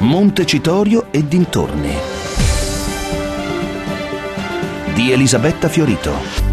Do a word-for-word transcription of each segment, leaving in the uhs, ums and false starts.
Montecitorio e dintorni di Elisabetta Fiorito.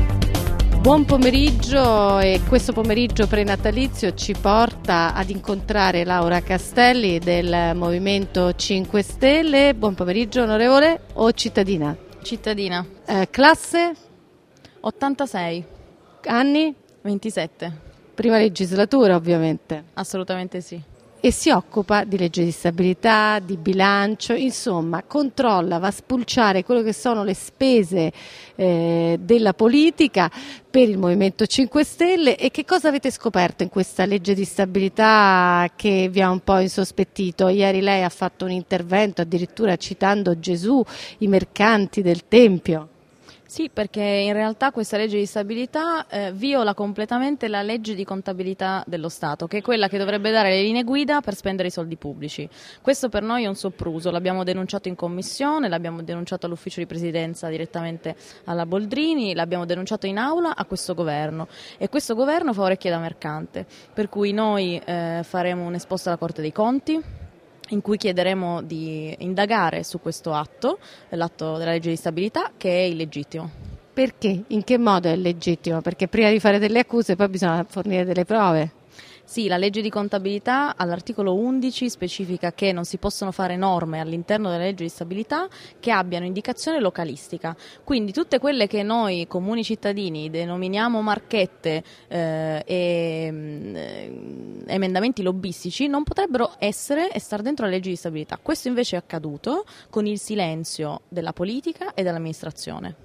Buon pomeriggio, e questo pomeriggio prenatalizio ci porta ad incontrare Laura Castelli del Movimento cinque Stelle. Buon pomeriggio, onorevole o cittadina? Cittadina. Eh, classe? ottantasei. Anni? ventisette. Prima legislatura, ovviamente. Assolutamente sì. E si occupa di legge di stabilità, di bilancio, insomma controlla, va a spulciare quello che sono le spese eh, della politica per il Movimento cinque Stelle. E che cosa avete scoperto in questa legge di stabilità che vi ha un po' insospettito? Ieri lei ha fatto un intervento addirittura citando Gesù, i mercanti del Tempio. Sì, perché in realtà questa legge di stabilità eh, viola completamente la legge di contabilità dello Stato, che è quella che dovrebbe dare le linee guida per spendere i soldi pubblici. Questo per noi è un sopruso, l'abbiamo denunciato in commissione, l'abbiamo denunciato all'ufficio di presidenza direttamente alla Boldrini, l'abbiamo denunciato in aula a questo governo, e questo governo fa orecchie da mercante, per cui noi eh, faremo un esposto alla Corte dei Conti, in cui chiederemo di indagare su questo atto, l'atto della legge di stabilità, che è illegittimo. Perché? In che modo è illegittimo? Perché prima di fare delle accuse poi bisogna fornire delle prove. Sì, la legge di contabilità all'articolo undici specifica che non si possono fare norme all'interno della legge di stabilità che abbiano indicazione localistica. Quindi tutte quelle che noi comuni cittadini denominiamo marchette eh, e eh, emendamenti lobbistici non potrebbero essere e star dentro la legge di stabilità. Questo invece è accaduto con il silenzio della politica e dell'amministrazione.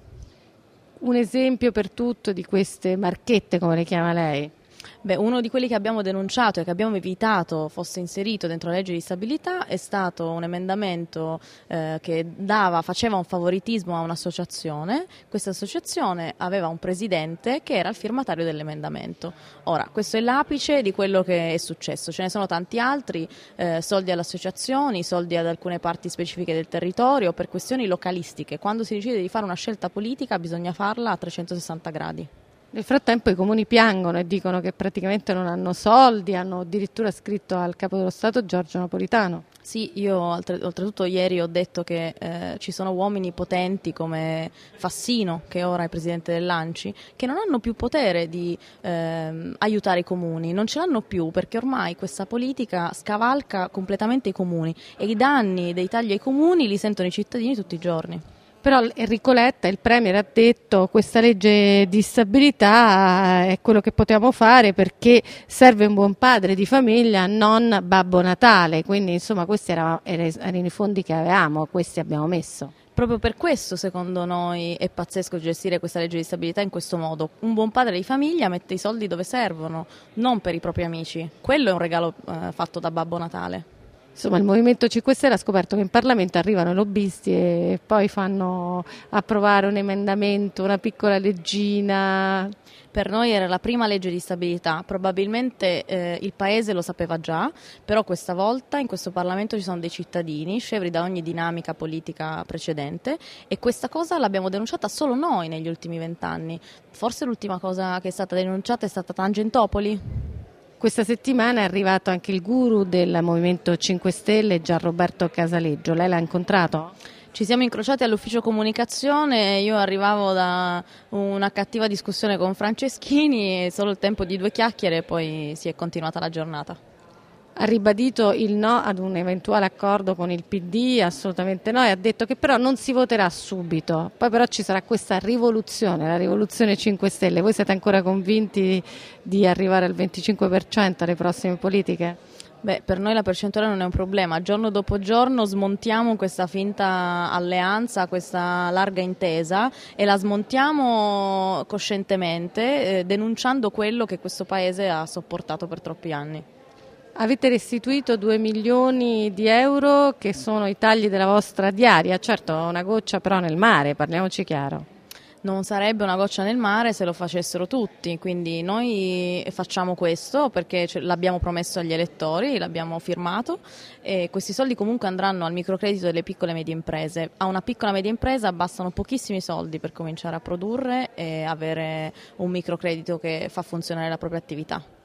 Un esempio per tutto di queste marchette, come le chiama lei? Beh, uno di quelli che abbiamo denunciato e che abbiamo evitato fosse inserito dentro la legge di stabilità è stato un emendamento eh, che dava, faceva un favoritismo a un'associazione. Questa associazione aveva un presidente che era il firmatario dell'emendamento. Ora, questo è l'apice di quello che è successo, ce ne sono tanti altri, eh, soldi alle associazioni, soldi ad alcune parti specifiche del territorio per questioni localistiche. Quando si decide di fare una scelta politica bisogna farla a trecentosessanta gradi. Nel frattempo i comuni piangono e dicono che praticamente non hanno soldi, hanno addirittura scritto al Capo dello Stato Giorgio Napolitano. Sì, io oltretutto ieri ho detto che eh, ci sono uomini potenti come Fassino, che ora è presidente dell'Anci, che non hanno più potere di eh, aiutare i comuni, non ce l'hanno più perché ormai questa politica scavalca completamente i comuni e i danni dei tagli ai comuni li sentono i cittadini tutti i giorni. Però Enrico Letta, il Premier, ha detto che questa legge di stabilità è quello che potevamo fare perché serve un buon padre di famiglia, non Babbo Natale, quindi insomma questi erano, erano i fondi che avevamo, questi abbiamo messo. Proprio per questo secondo noi è pazzesco gestire questa legge di stabilità in questo modo. Un buon padre di famiglia mette i soldi dove servono, non per i propri amici. Quello è un regalo eh, fatto da Babbo Natale. Insomma, il Movimento cinque Stelle ha scoperto che in Parlamento arrivano i lobbisti e poi fanno approvare un emendamento, una piccola leggina. Per noi era la prima legge di stabilità, probabilmente eh, il Paese lo sapeva già, però questa volta in questo Parlamento ci sono dei cittadini scevri da ogni dinamica politica precedente e questa cosa l'abbiamo denunciata solo noi negli ultimi vent'anni. Forse l'ultima cosa che è stata denunciata è stata Tangentopoli? Questa settimana è arrivato anche il guru del Movimento cinque Stelle, Gianroberto Casaleggio. Lei l'ha incontrato? Ci siamo incrociati all'ufficio comunicazione, io arrivavo da una cattiva discussione con Franceschini, solo il tempo di due chiacchiere e poi si è continuata la giornata. Ha ribadito il no ad un eventuale accordo con il P D, assolutamente no, e ha detto che però non si voterà subito, poi però ci sarà questa rivoluzione, la rivoluzione cinque Stelle. Voi siete ancora convinti di arrivare al venticinque per cento alle prossime politiche? Beh, per noi la percentuale non è un problema, giorno dopo giorno smontiamo questa finta alleanza, questa larga intesa e la smontiamo coscientemente eh, denunciando quello che questo Paese ha sopportato per troppi anni. Avete restituito due milioni di euro che sono i tagli della vostra diaria, certo una goccia però nel mare, parliamoci chiaro. Non sarebbe una goccia nel mare se lo facessero tutti, quindi noi facciamo questo perché l'abbiamo promesso agli elettori, l'abbiamo firmato e questi soldi comunque andranno al microcredito delle piccole e medie imprese. A una piccola e media impresa bastano pochissimi soldi per cominciare a produrre e avere un microcredito che fa funzionare la propria attività.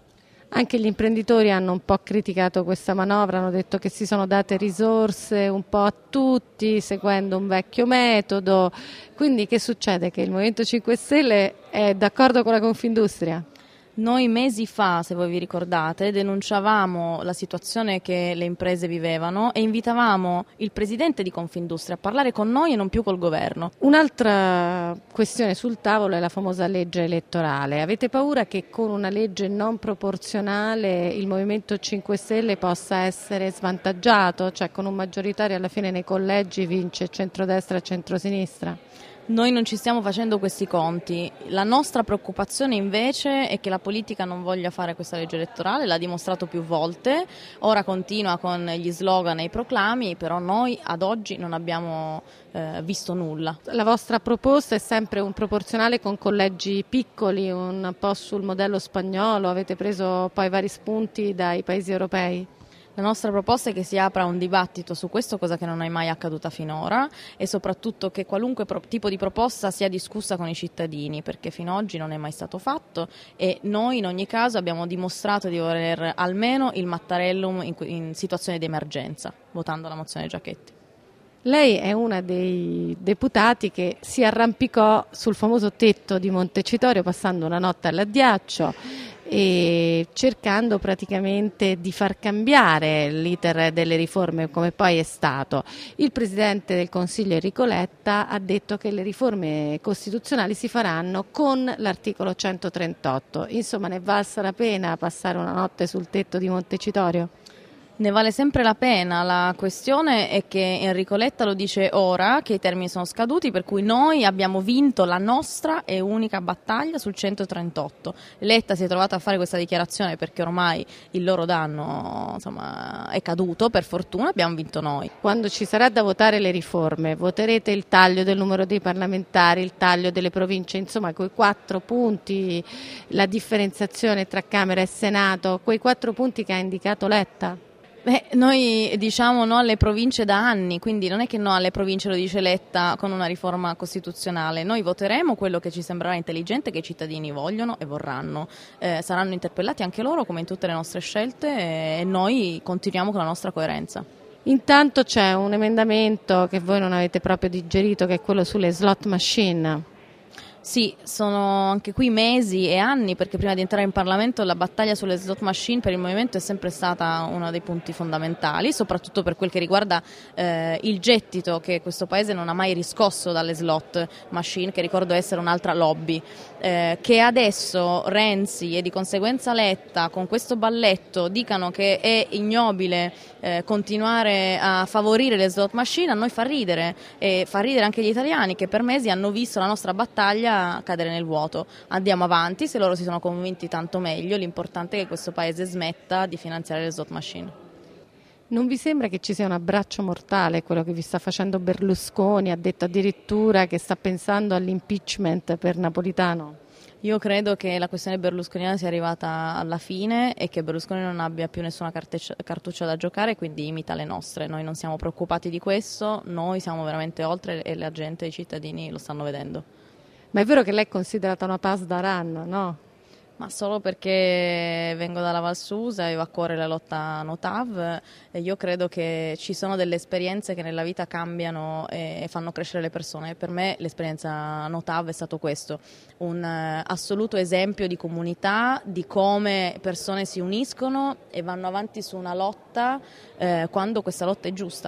Anche gli imprenditori hanno un po' criticato questa manovra, hanno detto che si sono date risorse un po' a tutti, seguendo un vecchio metodo. Quindi che succede? Che il Movimento cinque Stelle è d'accordo con la Confindustria? Noi mesi fa, se voi vi ricordate, denunciavamo la situazione che le imprese vivevano e invitavamo il presidente di Confindustria a parlare con noi e non più col governo. Un'altra questione sul tavolo è la famosa legge elettorale. Avete paura che con una legge non proporzionale il Movimento cinque Stelle possa essere svantaggiato? Cioè con un maggioritario alla fine nei collegi vince centrodestra e centrosinistra? Noi non ci stiamo facendo questi conti. La nostra preoccupazione invece è che la politica non voglia fare questa legge elettorale, l'ha dimostrato più volte, ora continua con gli slogan e i proclami, però noi ad oggi non abbiamo eh, visto nulla. La vostra proposta è sempre un proporzionale con collegi piccoli, un po' sul modello spagnolo, avete preso poi vari spunti dai paesi europei? La nostra proposta è che si apra un dibattito su questo, cosa che non è mai accaduta finora, e soprattutto che qualunque pro- tipo di proposta sia discussa con i cittadini, perché fino ad oggi non è mai stato fatto e noi in ogni caso abbiamo dimostrato di voler almeno il Mattarellum in, in situazione di emergenza, votando la mozione Giachetti. Lei è una dei deputati che si arrampicò sul famoso tetto di Montecitorio passando una notte all'addiaccio e cercando praticamente di far cambiare l'iter delle riforme come poi è stato. Il Presidente del Consiglio Enrico Letta ha detto che le riforme costituzionali si faranno con l'articolo centotrentotto. Insomma, ne è valsa la pena passare una notte sul tetto di Montecitorio? Ne vale sempre la pena, la questione è che Enrico Letta lo dice ora che i termini sono scaduti, per cui noi abbiamo vinto la nostra e unica battaglia sul centotrentotto. Letta si è trovato a fare questa dichiarazione perché ormai il loro danno insomma, è caduto, per fortuna abbiamo vinto noi. Quando ci sarà da votare le riforme, voterete il taglio del numero dei parlamentari, il taglio delle province, insomma quei quattro punti, la differenziazione tra Camera e Senato, quei quattro punti che ha indicato Letta? Beh, noi diciamo no alle province da anni, quindi non è che no alle province lo dice Letta con una riforma costituzionale. Noi voteremo quello che ci sembrerà intelligente, che i cittadini vogliono e vorranno. Eh, saranno interpellati anche loro come in tutte le nostre scelte e noi continuiamo con la nostra coerenza. Intanto c'è un emendamento che voi non avete proprio digerito, che è quello sulle slot machine. Sì, sono anche qui mesi e anni, perché prima di entrare in Parlamento la battaglia sulle slot machine per il Movimento è sempre stata uno dei punti fondamentali, soprattutto per quel che riguarda eh, il gettito che questo Paese non ha mai riscosso dalle slot machine, che ricordo essere un'altra lobby, eh, che adesso Renzi e di conseguenza Letta con questo balletto dicano che è ignobile eh, continuare a favorire le slot machine, a noi fa ridere e fa ridere anche gli italiani che per mesi hanno visto la nostra battaglia cadere nel vuoto. Andiamo avanti, se loro si sono convinti tanto meglio, l'importante è che questo Paese smetta di finanziare le slot machine. Non vi sembra che ci sia un abbraccio mortale quello che vi sta facendo Berlusconi? Ha detto addirittura che sta pensando all'impeachment per Napolitano. Io credo che la questione berlusconiana sia arrivata alla fine e che Berlusconi non abbia più nessuna carteccia, cartuccia da giocare, quindi imita le nostre. Noi non siamo preoccupati di questo, noi siamo veramente oltre e la gente, i cittadini lo stanno vedendo. Ma è vero che lei è considerata una paz d'Aran, no? Ma solo perché vengo dalla Val Susa e ho a cuore la lotta Notav e io credo che ci sono delle esperienze che nella vita cambiano e fanno crescere le persone. Per me l'esperienza Notav è stato questo, un uh, assoluto esempio di comunità, di come persone si uniscono e vanno avanti su una lotta eh, quando questa lotta è giusta.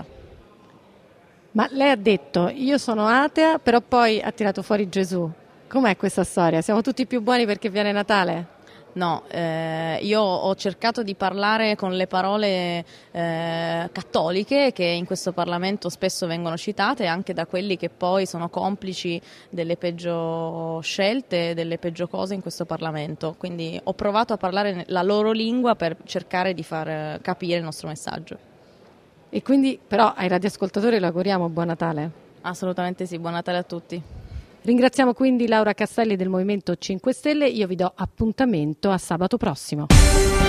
Ma lei ha detto, io sono atea, però poi ha tirato fuori Gesù. Com'è questa storia? Siamo tutti più buoni perché viene Natale? No, eh, io ho cercato di parlare con le parole eh, cattoliche che in questo Parlamento spesso vengono citate anche da quelli che poi sono complici delle peggio scelte, delle peggio cose in questo Parlamento. Quindi ho provato a parlare la loro lingua per cercare di far capire il nostro messaggio. E quindi però ai radioascoltatori lo auguriamo buon Natale. Assolutamente sì, buon Natale a tutti. Ringraziamo quindi Laura Castelli del Movimento cinque Stelle, io vi do appuntamento a sabato prossimo.